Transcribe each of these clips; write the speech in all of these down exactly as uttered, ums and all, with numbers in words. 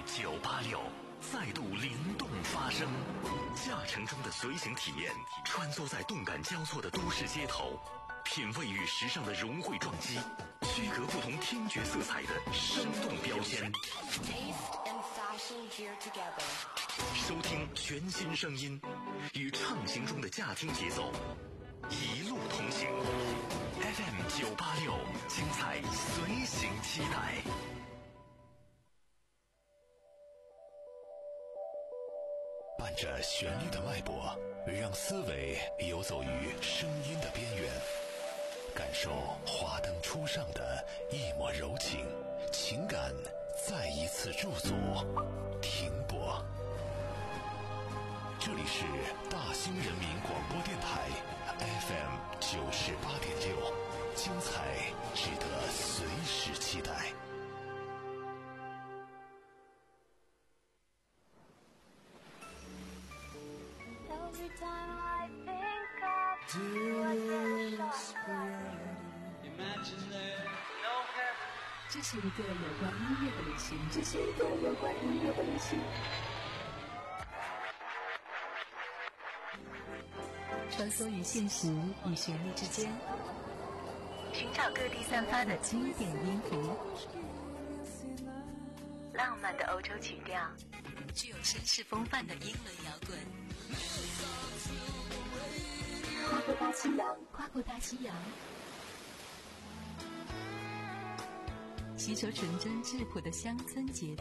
九八六再度灵动发声，驾乘中的随行体验，穿梭在动感交错的都市街头，品味与时尚的融汇撞击，区隔不同听觉色彩的生动标签。收听全新声音，与畅行中的驾听节奏，一路同行。F M 九八六，精彩随行期待。伴着旋律的脉搏，让思维游走于声音的边缘，感受华灯初上的一抹柔情，情感再一次驻足停泊。这里是大兴人民广播电台 F M 九十八点六，精彩值得随时期待。 这是一个有关音乐的旅行，这是一个有关音乐的旅行。穿梭于现实与旋律之间，寻找各地散发的经典音符，浪漫的欧洲曲调，具有绅士风范的英伦摇滚。跨过大西洋，跨过大西洋，吸收纯真质朴的乡村节奏，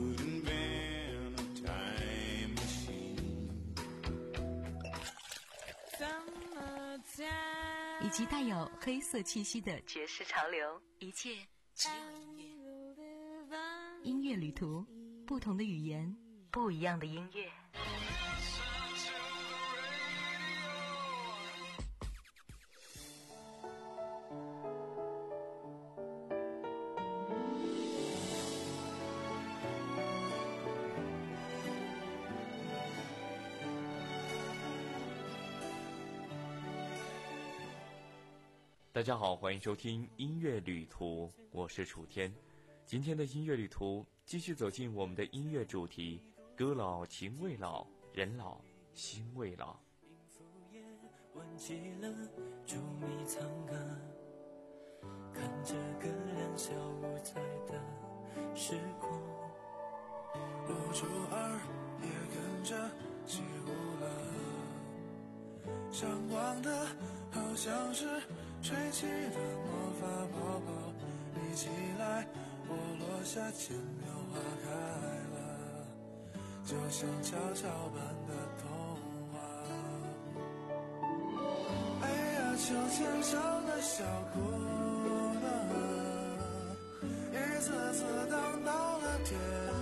以及带有黑色气息的爵士潮流，一切只有音乐。音乐旅途，不同的语言，不一样的音乐。 大家好，欢迎收听音乐旅途，我是楚天。今天的音乐旅途继续走进我们的音乐主题，歌老情未老，人老心未老。 音符也忘记了捉迷藏啊，看着歌两小无猜的时光，无助儿也跟着起舞了，闪光的好像是吹起的魔法泡泡，你起来我落下，千苗花开了，就像跷跷般的童话。哎呀，秋千上的小姑娘，一次次荡到了天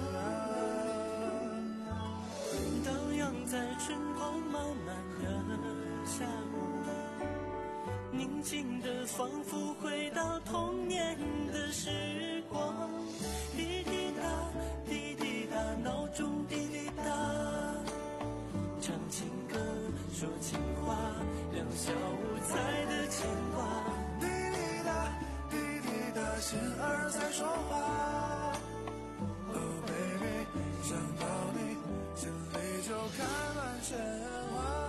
涯，荡漾在春光满满的下午，宁静的仿佛回到童年的时光，滴滴答滴滴答，闹钟滴滴答，唱情歌说情话，两小无猜的牵挂，滴滴答滴滴答，心儿在说话。Oh baby， 想到你心里就开满鲜花。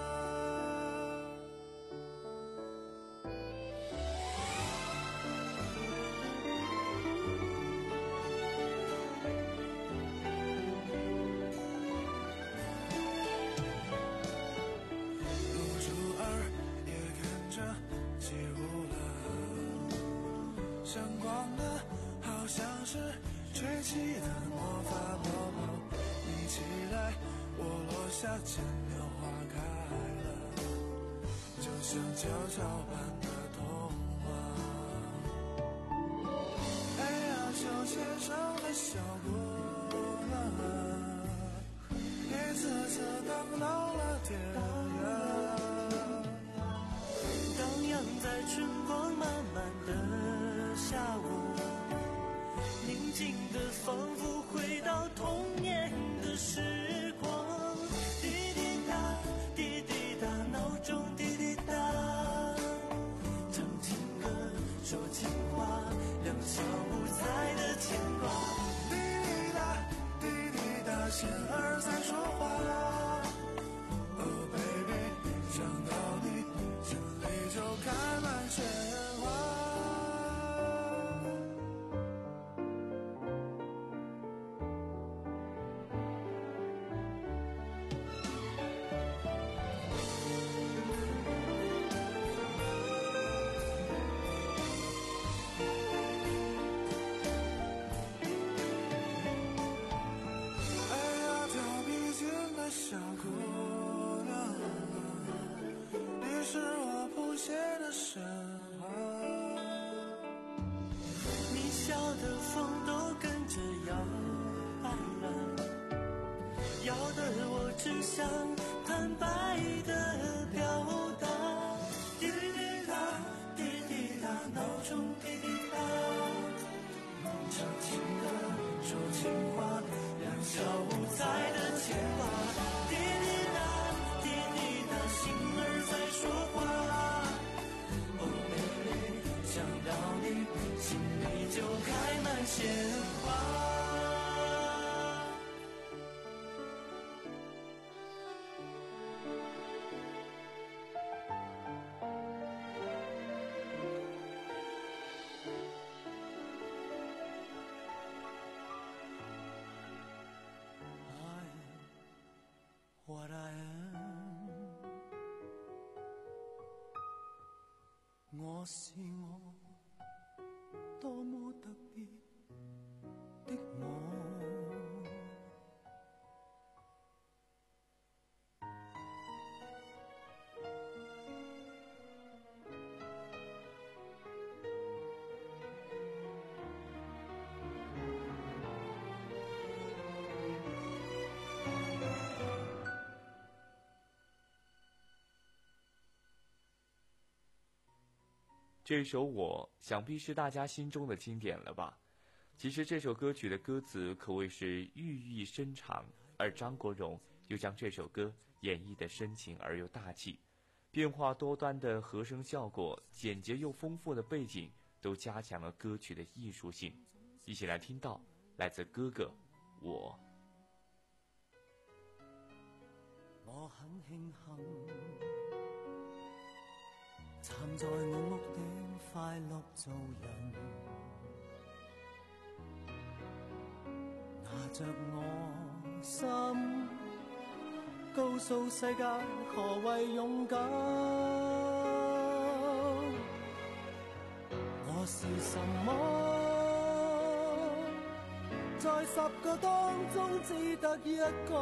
吹起的魔法泡泡，你起来我落下，千苗花开了，就像跷跷般的童话。哎呀，秋千上的小姑娘，一次次荡到了天涯，荡漾在春光满满的下午，宁静的仿佛回到童年的时光，滴滴答滴滴答，闹钟滴滴答，唱情歌说情话，两小无猜的牵挂，滴滴答滴小的风都跟着摇摆了，要的我只想坦白的表达。滴滴答，滴滴答，闹钟滴滴答，唱情歌，说情话，两小无猜的牵挂。滴滴答，滴滴答，心儿在说话。哦，baby，想到你，心里就开满鲜花。What I am， 我是我，多麼特別的我。 这首《我》想必是大家心中的经典了吧？其实这首歌曲的歌词可谓是寓意深长，而张国荣又将这首歌演绎得深情而又大气，变化多端的和声效果，简洁又丰富的背景，都加强了歌曲的艺术性。一起来听到来自哥哥《我》。 我很慶幸站在我屋頂快樂做人，拿着我心告訴世界何謂勇敢。我是什麼？在十個當中只得一個，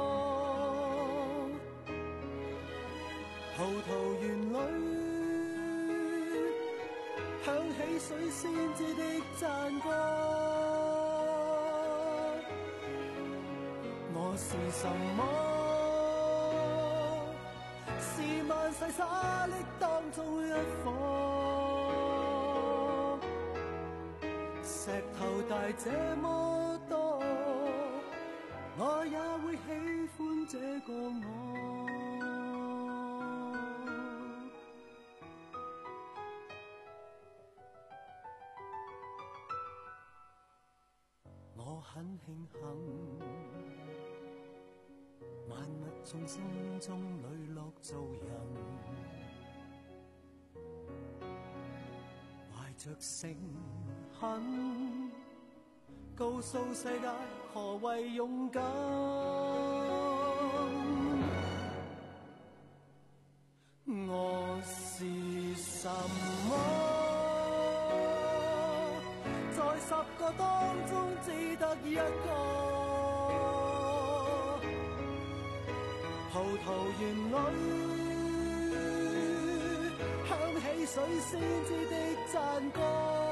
葡萄園裏響起水仙子的讚歌。我是什麼？是萬世沙礫當中一顆，石頭大這麼多，我也會喜歡這個我。我很慶幸，萬物眾生中磊落做人，懷着誠懇，告訴世界何謂勇敢。我是什麼？在十個當中只得一個，葡萄園裏響起水仙子的讚歌。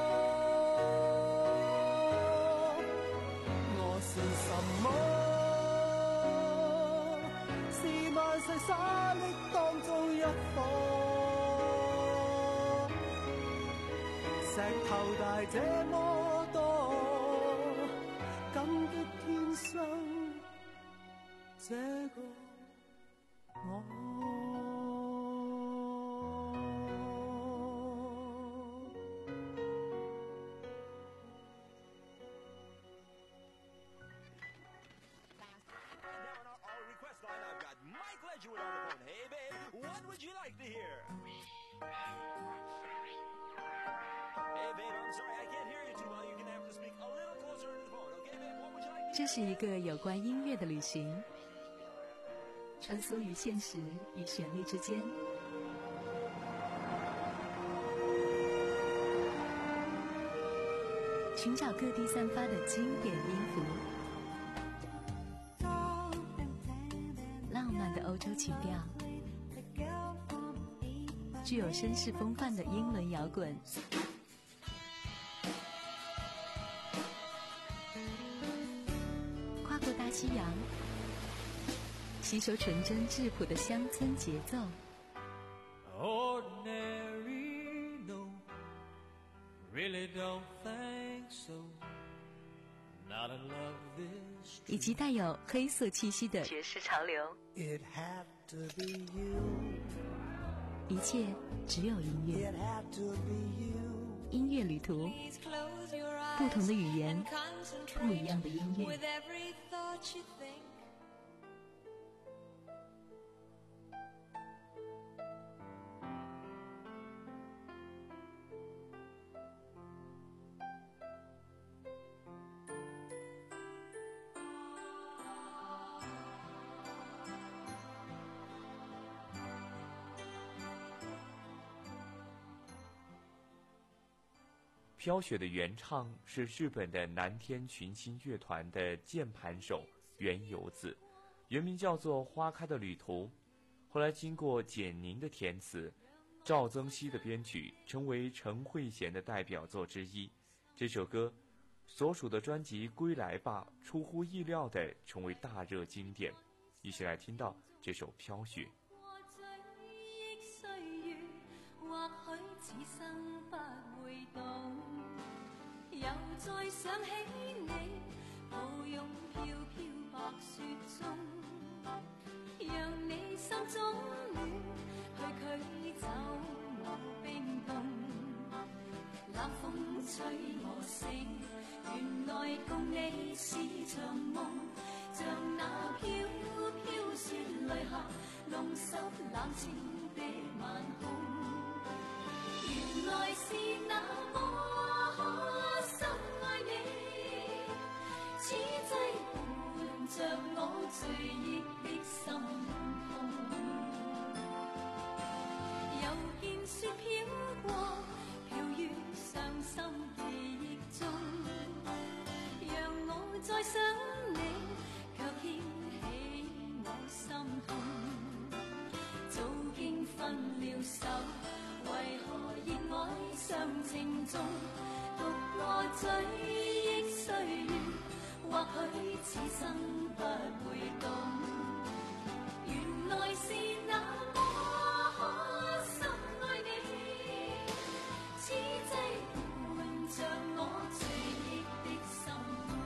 我是什麼？是萬世沙礫當中一顆，石頭大這麼多，感激天生這個我。 这是一个有关音乐的旅行，穿梭于现实与旋律之间，寻找各地散发的经典音符，浪漫的欧洲情调，具有绅士风范的英伦摇滚， 大西洋，吸收纯真质朴的乡村节奏。 Ordinary, no, really don't think so. Not in love this 以及带有黑色气息的爵士潮流。 It had to be you. 一切只有音乐。 It had to be you. 音乐旅途，不同的语言，不一样的音乐。 飘雪的原唱是日本的南天群星乐团的键盘手原由子，原名叫做花开的旅途。后来经过简宁的填词，赵增熹的编曲，成为陈慧娴的代表作之一。这首歌所属的专辑《归来吧》出乎意料地成为大热经典。一起来听到这首《飘雪》。 或許此生不會懂，又再想起你，抱擁飄飄白雪中，讓你心中暖，去驅走我冰凍。冷風吹我醒，原來共你是場夢，像那飄飄雪淚下，弄濕冷清的晚空。原來是那麼深愛你，此際伴着我醉意的心痛。又見雪飄過，飄於傷心記憶中，讓我再想你，卻牽起我心痛。早經分了手，為何熱愛上情中，獨我追憶歲月，或許此生不會懂，原來是那麼深愛你，此際伴着我醉憶的心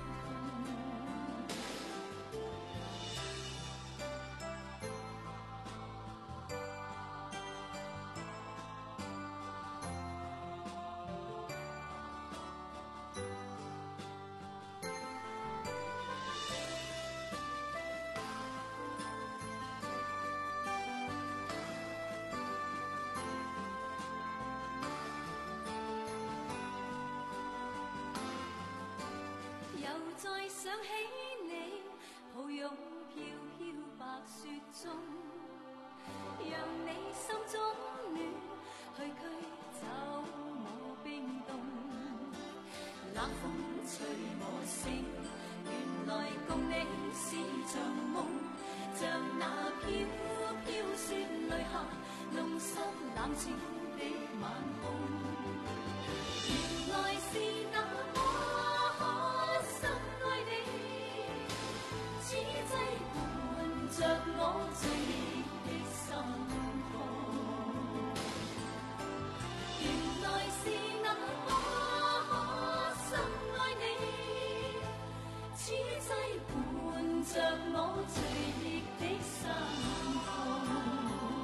想起你，抱擁飄飄白雪中，讓你心中暖，去驅走我冰凍。冷風吹我醒，原來共你是場夢，像那飄飄雪淚下，弄濕冷清的晚空。原來是那麼此際伴着我醉的心痛，原來是那麼深愛你，此際伴着我醉的心痛。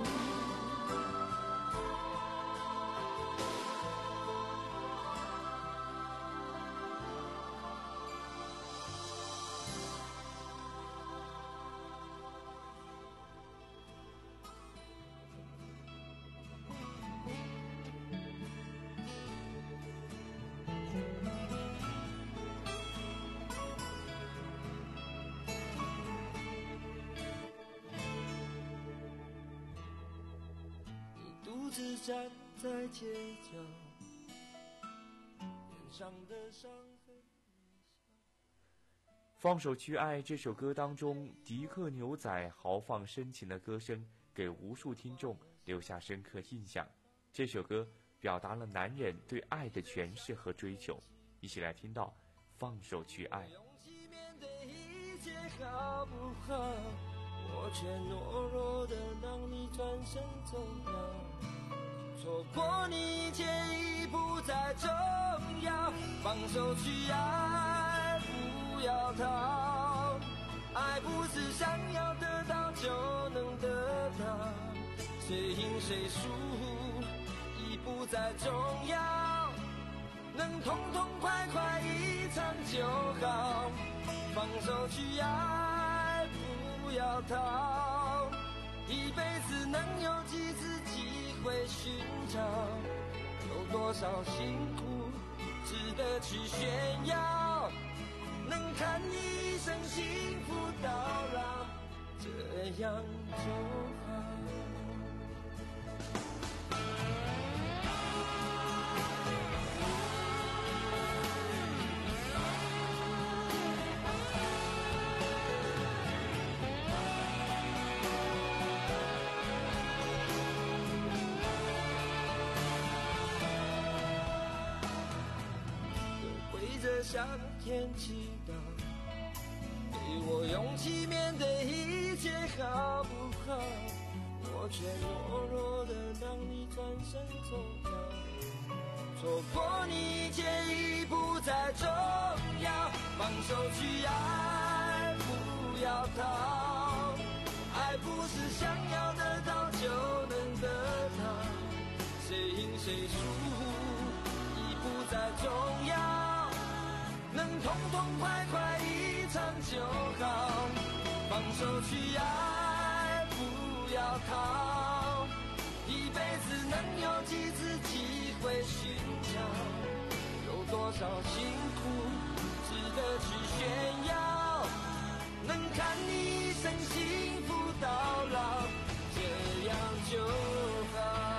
独自站在街角，脸上的伤痕。 放手去爱这首歌当中，迪克牛仔豪放深情的歌声给无数听众留下深刻印象。这首歌表达了男人对爱的诠释和追求，一起来听到放手去爱。 勇气面对一切好不好？我却懦弱的让你转身走了，错过你一切已不再重要，放手去爱，不要逃。爱不是想要得到就能得到，谁赢谁输已不再重要，能痛痛快快一场就好，放手去爱，不要逃。一辈子能有几次机会寻找，有多少辛苦值得去炫耀，能看一生幸福到老，这样就好。向天祈祷，给我勇气面对一切好不好？我却懦弱的让你转身走了，错过你一切已不再重要，放手去爱，不要逃。爱不是想要得到就能得到，谁赢谁输已不再重要，能痛痛快快一场就好，放手去爱，不要逃。一辈子能有几次机会寻找，有多少辛苦值得去炫耀，能看你一生幸福到老，这样就好。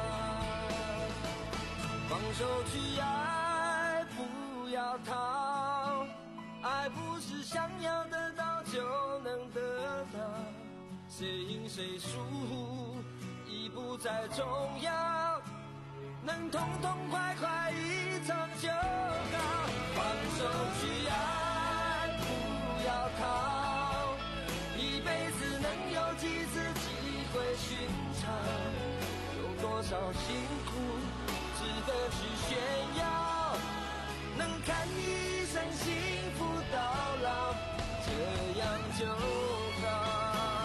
放手去爱，不要逃。爱不是想要得到就能得到，谁赢谁输已不再重要，能痛痛快快一场就好。放手去爱，不要逃。一辈子能有几次机会寻找，有多少辛苦值得去炫耀，能看一生幸福到老，这样就好。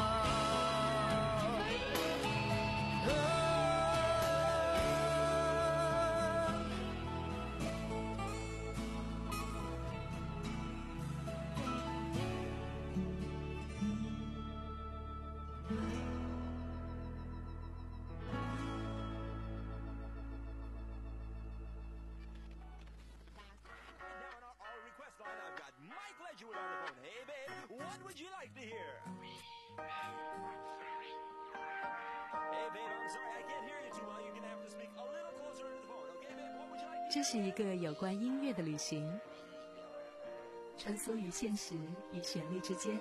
这是一个有关音乐的旅行，穿梭于现实与旋律之间，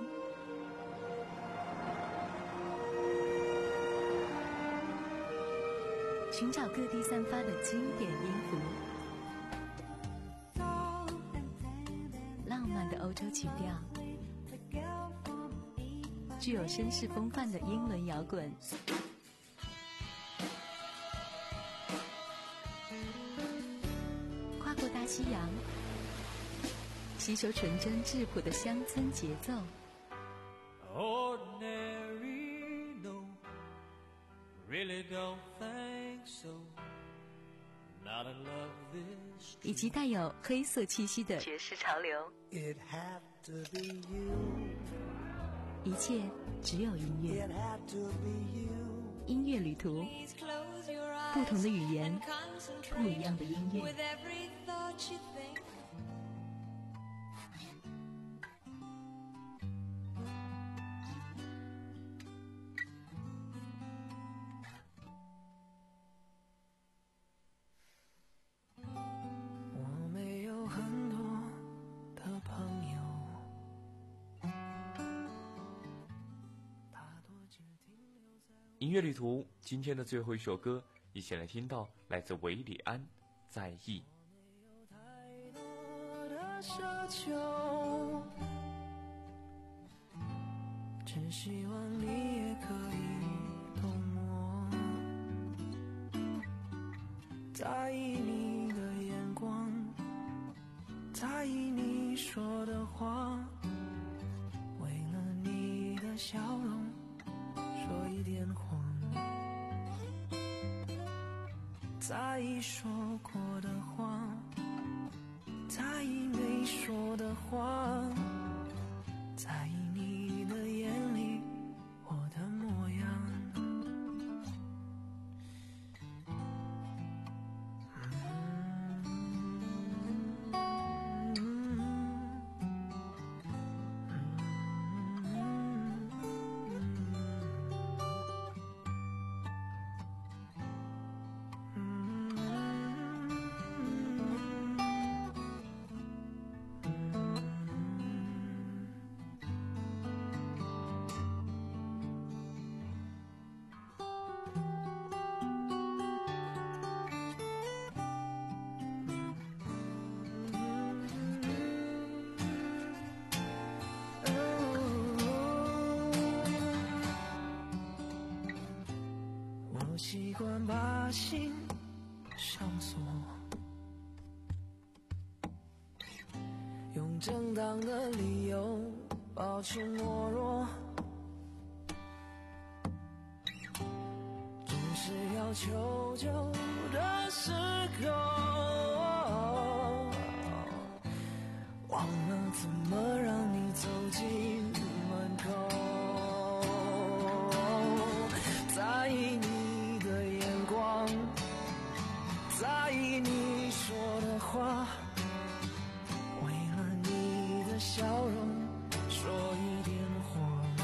寻找各地散发的经典音符，浪漫的欧洲曲调，具有绅士风范的英伦摇滚，跨过大西洋，吸收纯真质朴的乡村节奏。 Ordinary, no, really don't think so. Not in love this. 以及带有黑色气息的爵士潮流。 It had to be you. 一切只有音乐。 It had to be you. 音乐旅途，不同的语言，不一样的音乐。 我没有很多的朋友，大多只停留在音乐旅途，今天的最后一首歌，一起来听到来自韦礼安《在意》。 没有太多的奢求， 只希望你也可以懂我，在意你的眼光，在意你说的话，为了你的笑容说一点谎，在意说过的话，在意没说的话，在意你的眼里我的模样。我习惯把心上锁，用正当的理由保持懦弱，只是要求救的时候，忘了怎么让你走进门口，在意你的眼光，在意你说的话，为了你的笑容说一点谎，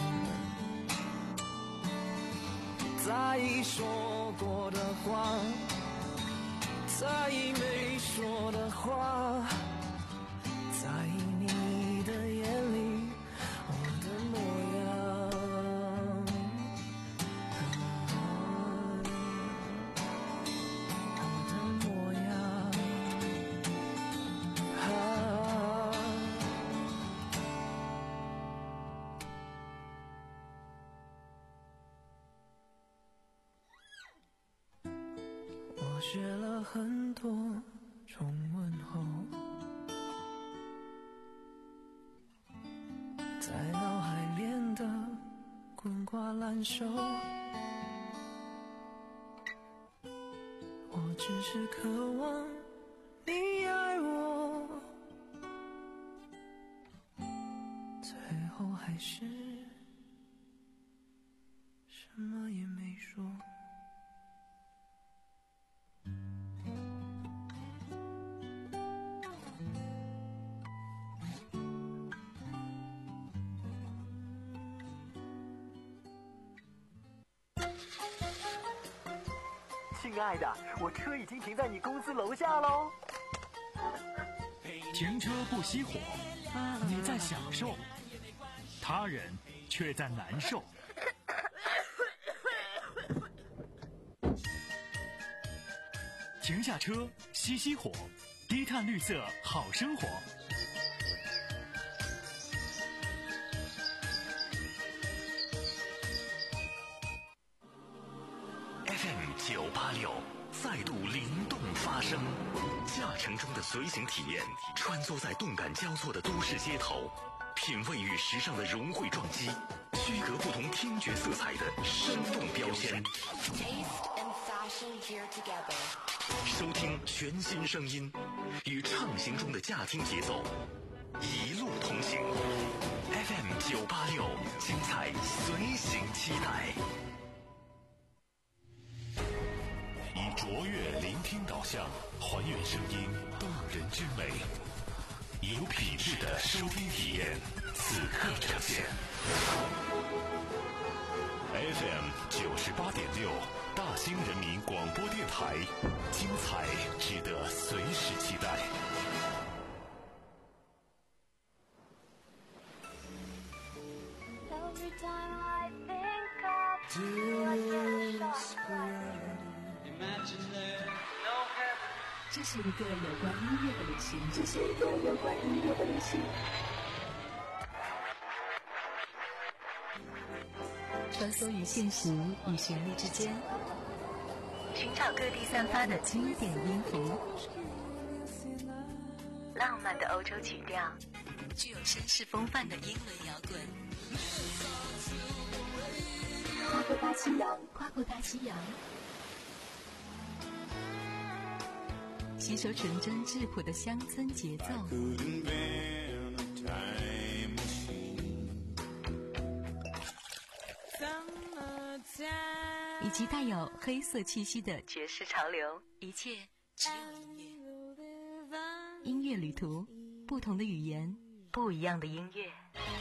在意说过的话，在意没说的话，在意你的眼里我的模样，我的模样，啊，我学了很多种问候，在脑海练得滚瓜烂熟，我只是渴望你爱我，最后还是什么也没说。 亲爱的，我车已经停在你公司楼下喽。 停车不熄火，你在享受，他人却在难受。停下车，熄熄火，低碳绿色好生活。 F M 九八六再度灵动发声，驾乘中的随行体验，穿梭在动感交错的都市街头，品味与时尚的融汇撞击，区隔不同听觉色彩的生动标签。收听全新声音，与畅行中的驾听节奏，一路同行。F M 九八六，精彩随行期待。以卓越聆听导向，还原声音动人之美，有品质的收听体验，此刻呈现。F M 九十八点六，大兴人民广播电台，精彩值得随时期待。 这是一个有关音乐的旅行，这是一个有关音乐的旅行。 穿梭于现实与旋律之间，寻找各地散发的经典音符，浪漫的欧洲曲调，具有绅士风范的英伦摇滚。跨过大西洋，跨过大西洋，吸收纯真质朴的乡村节奏，以及带有黑色气息的爵士潮流，一切只有音乐。音乐旅途，不同的语言，不一样的音乐。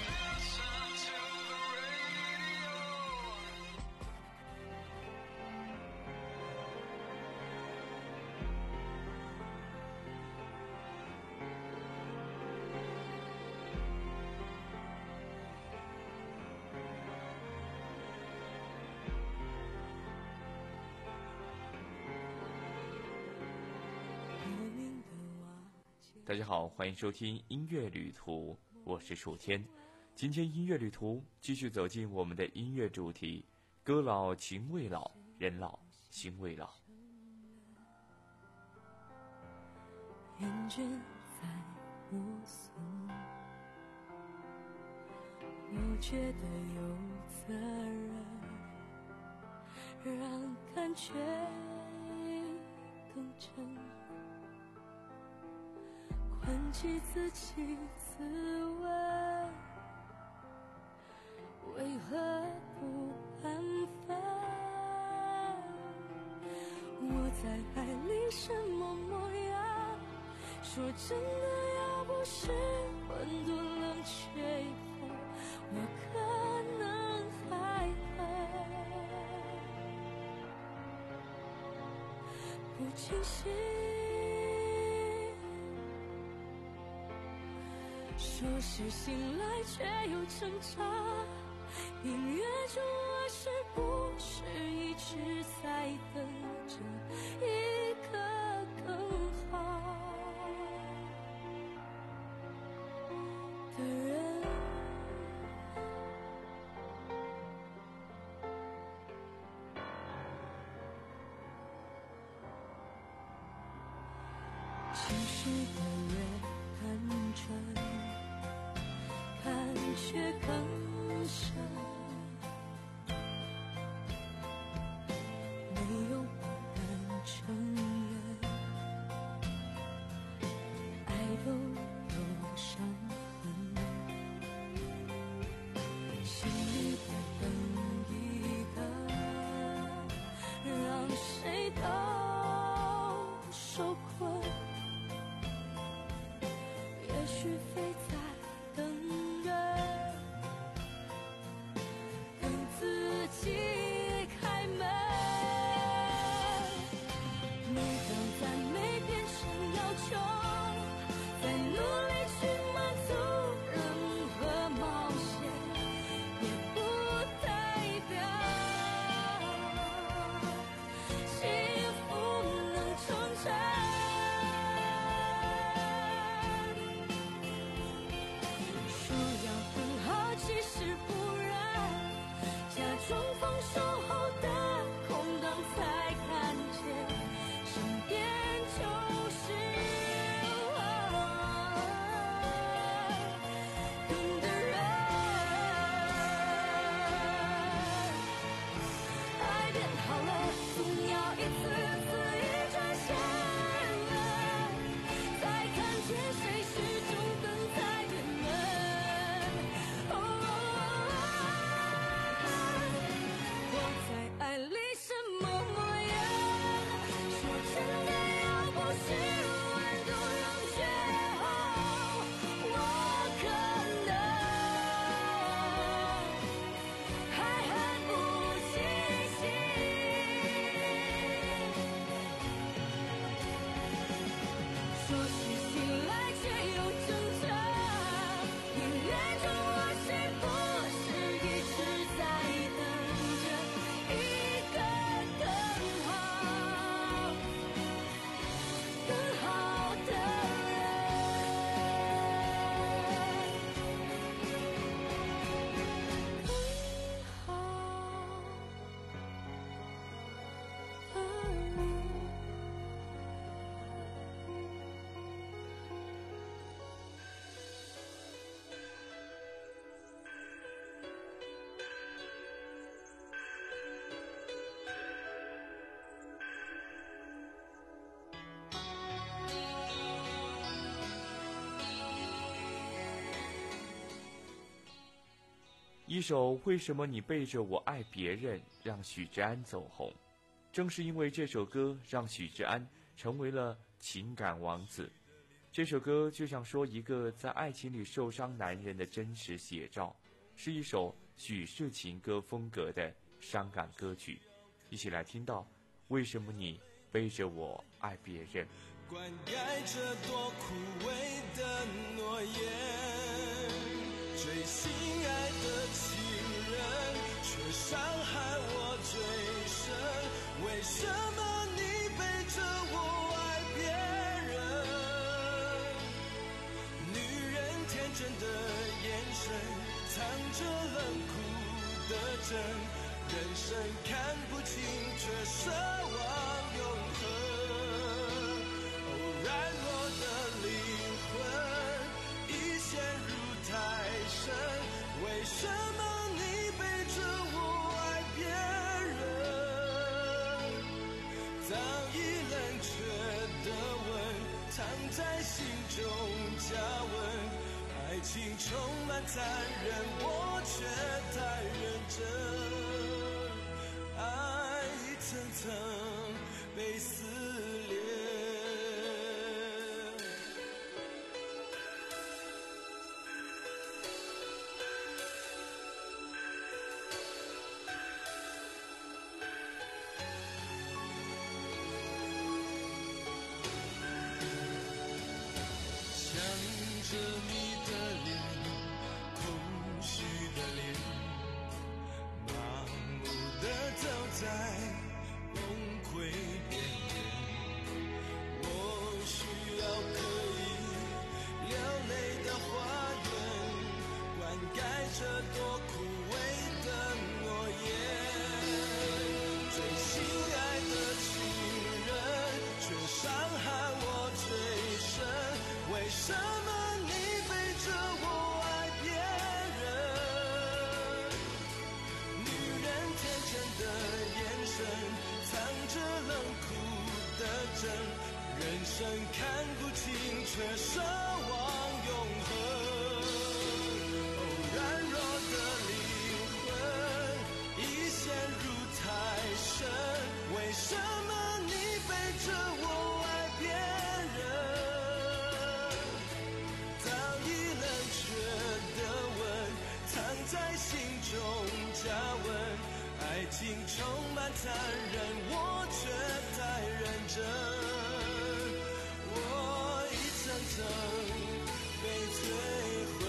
大家好，欢迎收听音乐旅途，我是楚天。今天音乐旅途继续走进我们的音乐主题，歌老情未老，人老心未老。 厌倦在摸索，又觉得有责任，让感觉更真，困起自己自问，为何不安分？我在爱里什么模样？说真的，要不是混沌冷却以后，我可能还很不清晰。说是醒来，却又挣扎。音乐中我是不是一直在等着一个更好的人？情绪的越单纯，感觉更深，没有不敢承认，爱都有伤痕，心里的灯一个，让谁都受困，也许非在等人，等自己开门。每当赞美变成要求，再努力去满足任何冒险，也不代表幸福能成真。 一首《为什么你背着我爱别人》让许志安走红，正是因为这首歌让许志安成为了情感王子。这首歌就像说一个在爱情里受伤男人的真实写照，是一首许氏情歌风格的伤感歌曲。一起来听到《为什么你背着我爱别人》。 灌溉着多枯萎的诺言，最心爱的情人却伤害我最深，为什么你背着我爱别人？女人天真的眼神藏着冷酷的真，人生看不清却奢望永恒。软弱的灵魂已陷入太深，为什么你背着我爱别人？早已冷却的吻藏在心中加温，爱情充满残忍，我却太认真，爱一层层被撕裂。着你的脸，空虚的脸，麻木地走在崩溃边缘。我需要可以流泪的花园，灌溉着多枯萎的诺言。最心爱的情人却伤害我最深，为什么人生看不清却奢望永恒？哦，软弱的灵魂已陷入太深，为什么你背着我爱别人？早已冷却的吻藏在心中加温，爱情充满残忍，我却太认真。被摧毁，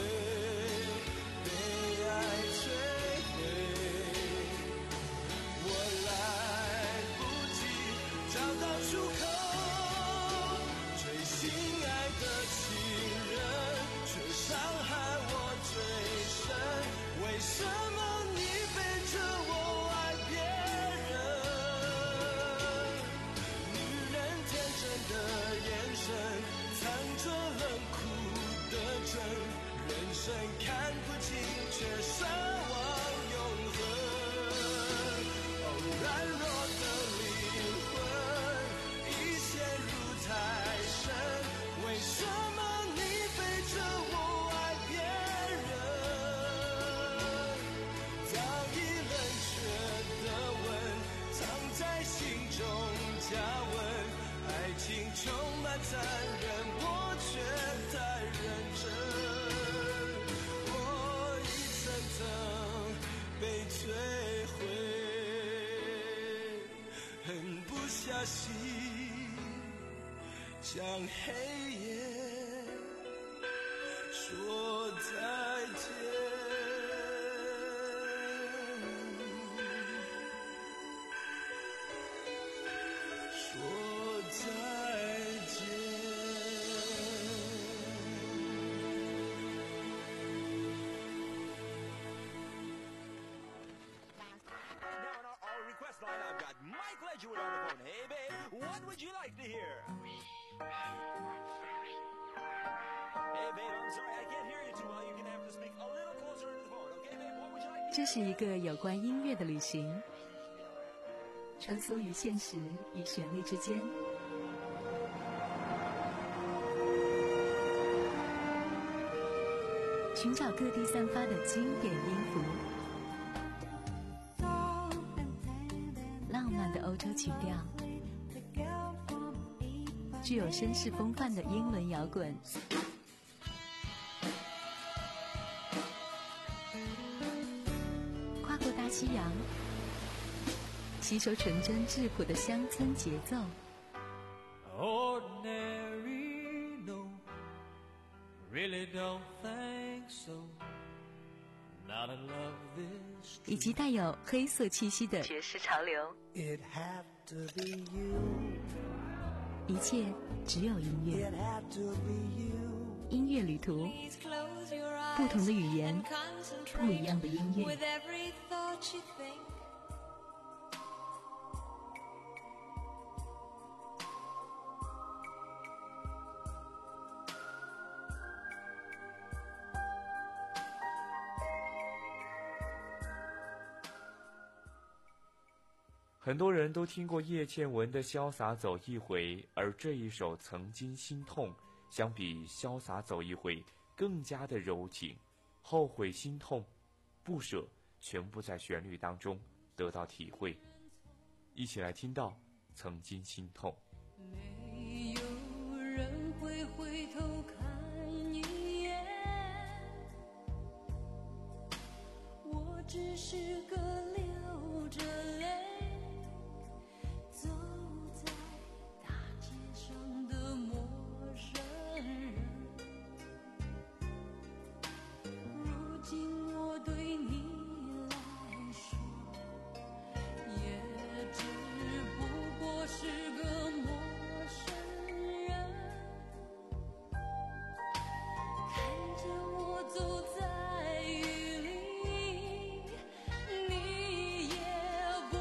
被爱摧毁，我来不及找到出口。最心爱的情人却伤害我最深，为什么你背着我爱别人？女人天真的眼神藏着冷酷的真，人生看不清却奢望永恒。哦，软弱的灵魂已陷入太深，为什么你背着我爱别人？早已冷却的吻藏在心中加温，爱情充满残忍，我却太认真，我一层层被摧毁，狠不下心向黑夜说再见。说再见。Mike Ledgerwood on the phone. Hey, babe, what would you like to hear? Hey, babe, I'm sorry, I can't hear you too well. You're gonna have to speak a little closer to the phone, okay, babe? What would you like to hear? 这是一个有关音乐的旅行，穿梭于现实与旋律之间。寻找各地散发的经典音符。 曲调，具有绅士风范的英伦摇滚。跨过大西洋，吸收纯真质朴的乡村节奏。 Ordinary, no, really don't think so. Not in love this 以及带有黑色气息的爵士潮流。 It have to be you. 一切只有音乐。 It have to be you. 音乐旅途，不同的语言，不一样的音乐。 With every thought you think. 很多人都听过叶倩文的《潇洒走一回》，而这一首《曾经心痛》相比《潇洒走一回》更加的柔情，后悔、心痛、不舍，全部在旋律当中得到体会。一起来听到《曾经心痛》。 没有人会回头看一眼，我只是个流着泪走在大街上的陌生人。如今我对你来说，也只不过是个陌生人。看见我走在雨里，你也不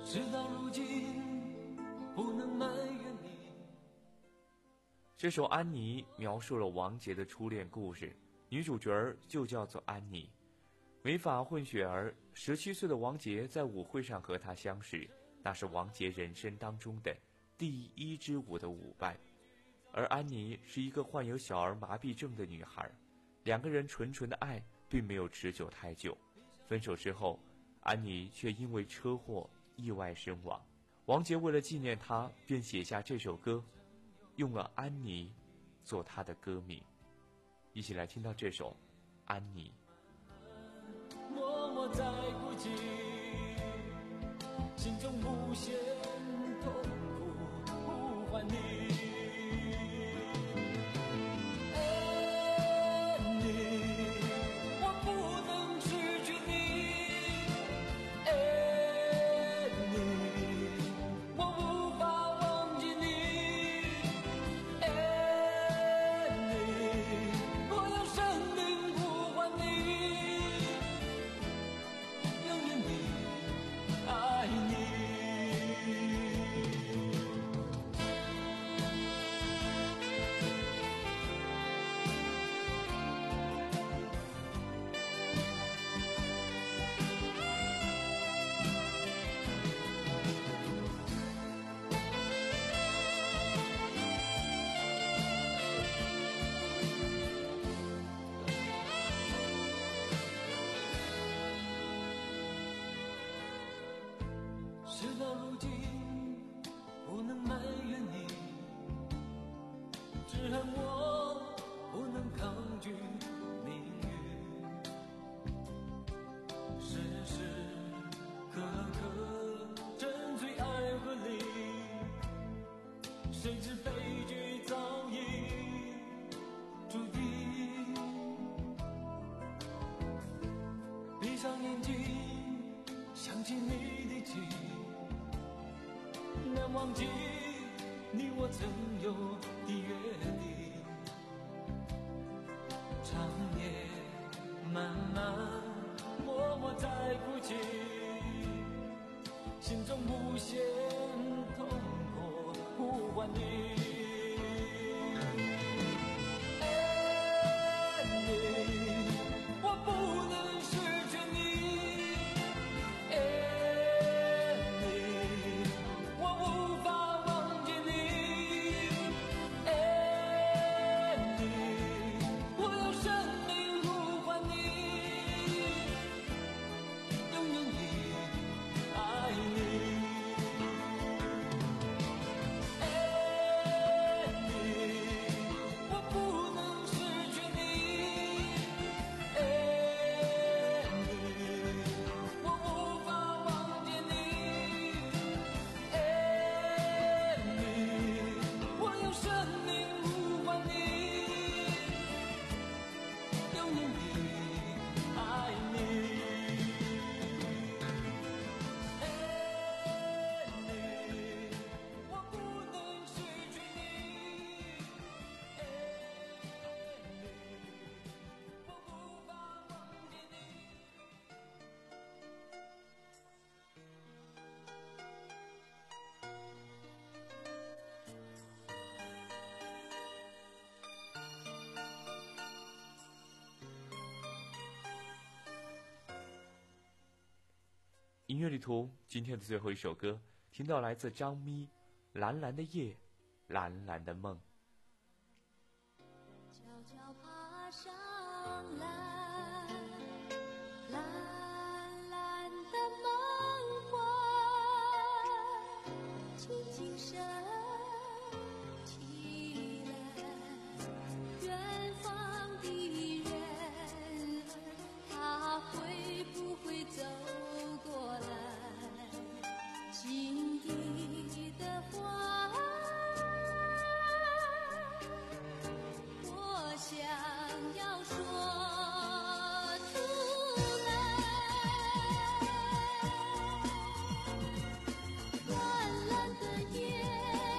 事到如今不能埋怨你。 这首《安妮》描述了王杰的初恋故事，女主角儿就叫做安妮。美法混血儿，十七岁的王杰在舞会上和她相识，那是王杰人生当中的第一支舞的舞伴。而安妮是一个患有小儿麻痹症的女孩，两个人纯纯的爱并没有持久太久。分手之后，安妮却因为车祸意外身亡。王杰为了纪念她，便写下这首歌，用了安妮做她的歌名。一起来听到这首安妮。 默默在孤寂，心中无限痛苦呼唤你。安妮，我不能失去你。安妮，我无法忘记你。安妮，我用生命呼唤你。爱你。事到如今不能埋怨你，只恨我不能抗拒命运。时时刻刻沉醉爱河里，谁知悲剧早已注定。闭上眼睛，想起你的情，难忘记你我曾有的约定。长夜漫漫，默默在哭泣，心中无限痛苦呼唤你。安妮，我不能失去你。安妮，我无法忘记你。安妮，我用生命呼唤你，拥有你，爱你。安妮，我不能失去你。安妮，我无法忘记你。安妮，我用生命呼唤你，拥有你，爱你。安妮，我不能失去你。安妮，我无法忘记你。 音乐旅途今天的最后一首歌，听到来自张咪，蓝蓝的夜，蓝蓝的梦。 悄悄爬上来，蓝蓝的梦幻，轻轻升起来，远方的人，他会不会走过来？心底的花，我想要说出来。蓝蓝的夜，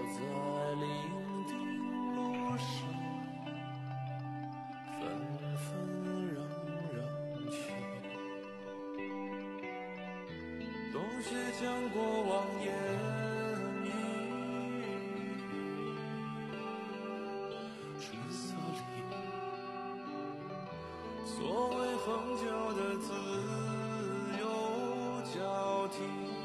在伶仃路上，纷纷攘攘去。冬雪将过往烟雨，春色里所谓恒久的自由交替。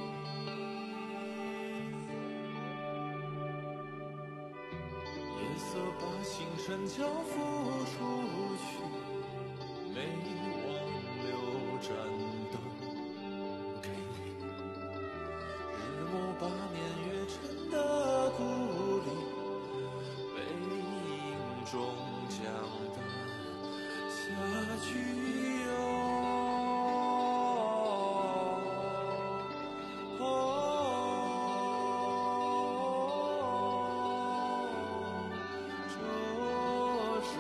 夜色把星辰交付出去，没忘留盏灯给你。日暮把年月沉的故里，背影终将淡下去哟。哦，这是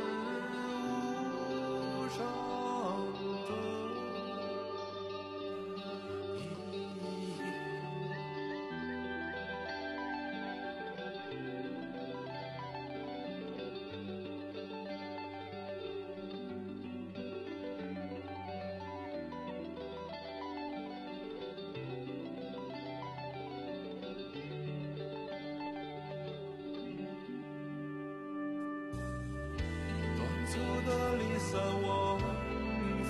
无常的意义。短促的离散往复，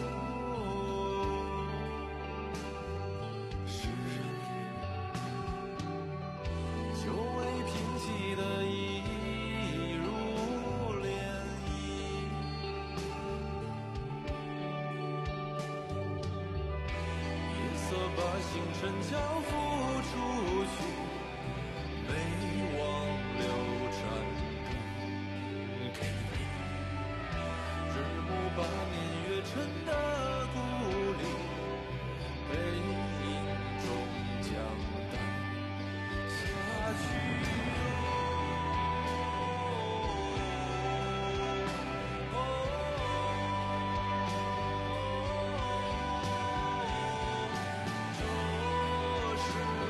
是人久未平息的一如涟漪。夜色把星辰交付出去，没忘留盏灯给你。日暮把年月沉的故里，背影终将淡下去哦。这是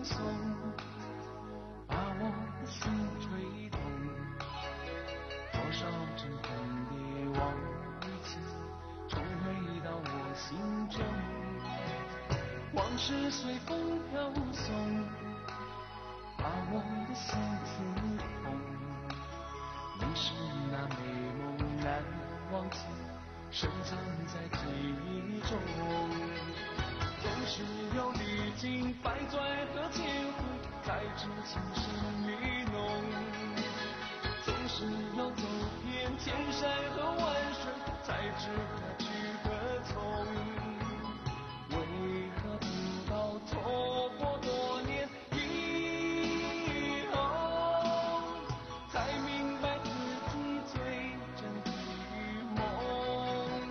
松，把我的心吹动。多少阵风蝶往一起，重回到我心中。往事随风飘送，把我的心刺痛。你是那美梦难忘记，深藏在记忆中。总是有历经百转和千回，才知情深意浓。总是要走遍千山和万水，才知何去何从。为何不到错过多年以后，才明白自己最真的梦？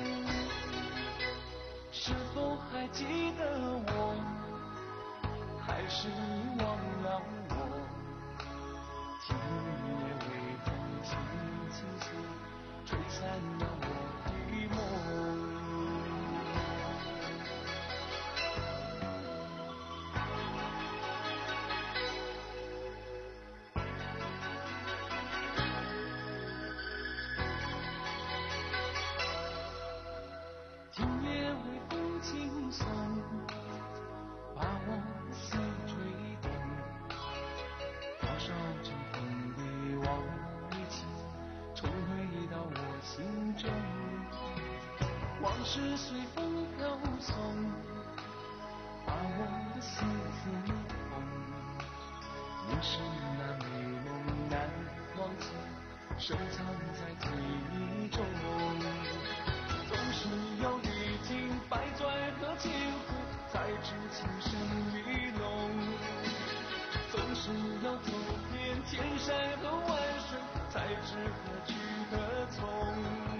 是否还记得我，还是遗忘了我？今夜微风轻轻吹，吹散了我的梦。今夜微风轻送，把我的心吹动。多少阵风蝶往一起，重回到我心中。往事随风飘送，把我的心刺痛。你是那美梦难忘记，深藏在记忆中。总是要历经百转和千回，才知情深意浓。总是要走遍千山和万水，才知何去何从。